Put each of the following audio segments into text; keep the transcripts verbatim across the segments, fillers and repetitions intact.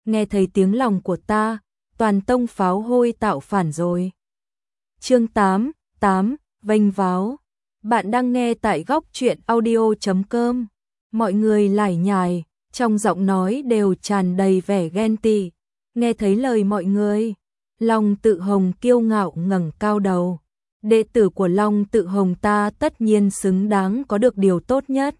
nghe thấy tiếng lòng của ta, toàn tông pháo hôi tạo phản rồi. Chương tám, tám, vênh váo. Bạn đang nghe tại góc truyện audio chấm com. Mọi người lải nhải, trong giọng nói đều tràn đầy vẻ ghen tị. Nghe thấy lời mọi người, Long Tự Hồng kiêu ngạo ngẩng cao đầu. Đệ tử của Long Tự Hồng ta tất nhiên xứng đáng có được điều tốt nhất.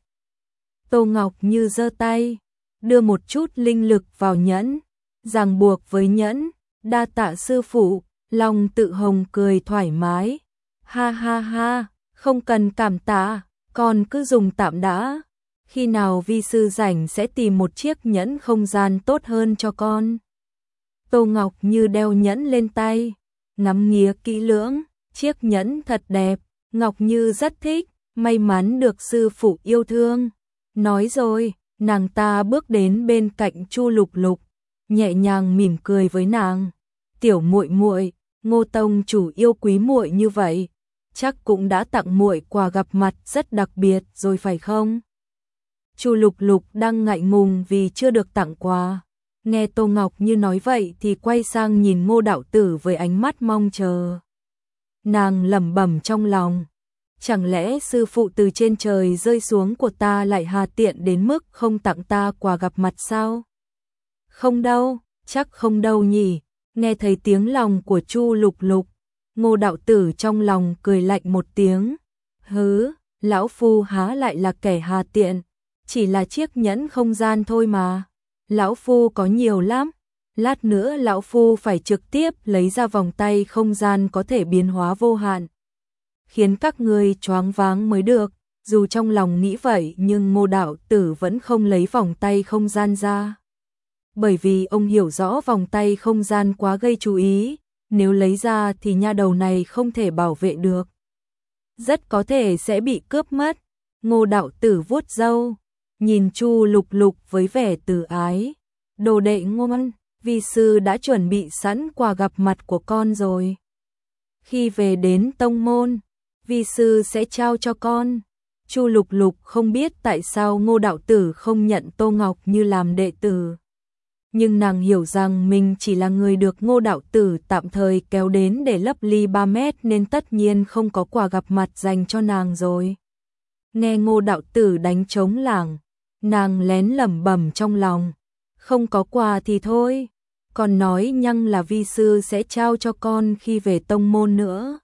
Tô Ngọc Như giơ tay, đưa một chút linh lực vào nhẫn, ràng buộc với nhẫn, đa tạ sư phụ. Long Tự Hồng cười thoải mái, ha ha ha, không cần cảm tạ, con cứ dùng tạm đã. Khi nào vi sư rảnh sẽ tìm một chiếc nhẫn không gian tốt hơn cho con. Tô Ngọc Như đeo nhẫn lên tay, ngắm nghía kỹ lưỡng, chiếc nhẫn thật đẹp, Ngọc Như rất thích, may mắn được sư phụ yêu thương. Nói rồi, nàng ta bước đến bên cạnh Chu Lục Lục, nhẹ nhàng mỉm cười với nàng. Tiểu muội muội, Ngô tông chủ yêu quý muội như vậy, chắc cũng đã tặng muội quà gặp mặt rất đặc biệt rồi phải không? Chu Lục Lục đang ngại ngùng vì chưa được tặng quà. Nghe Tô Ngọc Như nói vậy thì quay sang nhìn Ngô đạo tử với ánh mắt mong chờ. Nàng lẩm bẩm trong lòng, chẳng lẽ sư phụ từ trên trời rơi xuống của ta lại hà tiện đến mức không tặng ta quà gặp mặt sao? Không đâu, chắc không đâu nhỉ. Nghe thấy tiếng lòng của Chu Lục Lục, Ngô đạo tử trong lòng cười lạnh một tiếng. Hứ, lão phu há lại là kẻ hà tiện, chỉ là chiếc nhẫn không gian thôi mà. Lão phu có nhiều lắm, lát nữa lão phu phải trực tiếp lấy ra vòng tay không gian có thể biến hóa vô hạn, khiến các ngươi choáng váng mới được. Dù trong lòng nghĩ vậy nhưng Ngô đạo tử vẫn không lấy vòng tay không gian ra. Bởi vì ông hiểu rõ vòng tay không gian quá gây chú ý, nếu lấy ra thì nha đầu này không thể bảo vệ được. Rất có thể sẽ bị cướp mất. Ngô đạo tử vuốt râu, nhìn Chu Lục Lục với vẻ từ ái. Đồ đệ ngoan, vi sư đã chuẩn bị sẵn quà gặp mặt của con rồi. Khi về đến tông môn, vi sư sẽ trao cho con. Chu Lục Lục không biết tại sao Ngô đạo tử không nhận Tô Ngọc Như làm đệ tử. Nhưng nàng hiểu rằng mình chỉ là người được Ngô đạo tử tạm thời kéo đến để lấp ly ba mét nên tất nhiên không có quà gặp mặt dành cho nàng rồi. Nghe Ngô đạo tử đánh trống lảng, nàng lén lẩm bẩm trong lòng, không có quà thì thôi, còn nói nhăng là vi sư sẽ trao cho con khi về tông môn nữa.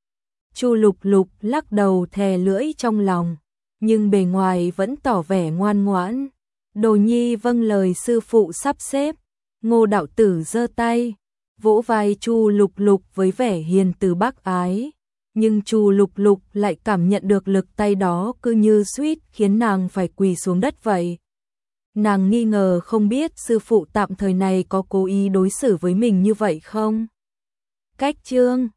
Chu Lục Lục lắc đầu thè lưỡi trong lòng, nhưng bề ngoài vẫn tỏ vẻ ngoan ngoãn. Đồ nhi vâng lời sư phụ sắp xếp. Ngô đạo tử giơ tay, vỗ vai Chu Lục Lục với vẻ hiền từ bác ái. Nhưng Chu Lục Lục lại cảm nhận được lực tay đó cứ như suýt khiến nàng phải quỳ xuống đất vậy. Nàng nghi ngờ không biết sư phụ tạm thời này có cố ý đối xử với mình như vậy không? Cách chương